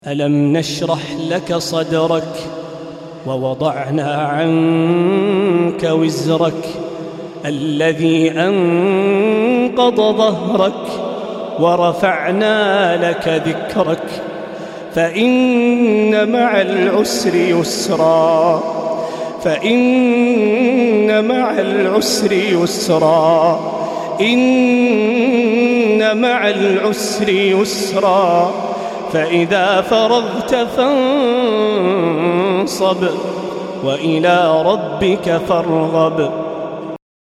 ألم نشرح لك صدرك ووضعنا عنك وزرك الذي أنقض ظهرك ورفعنا لك ذكرك فإن مع العسر يسرا فإن مع العسر يسرا إن مع العسر يسرا فإذا فرغت فانصب وإلى ربك فارغب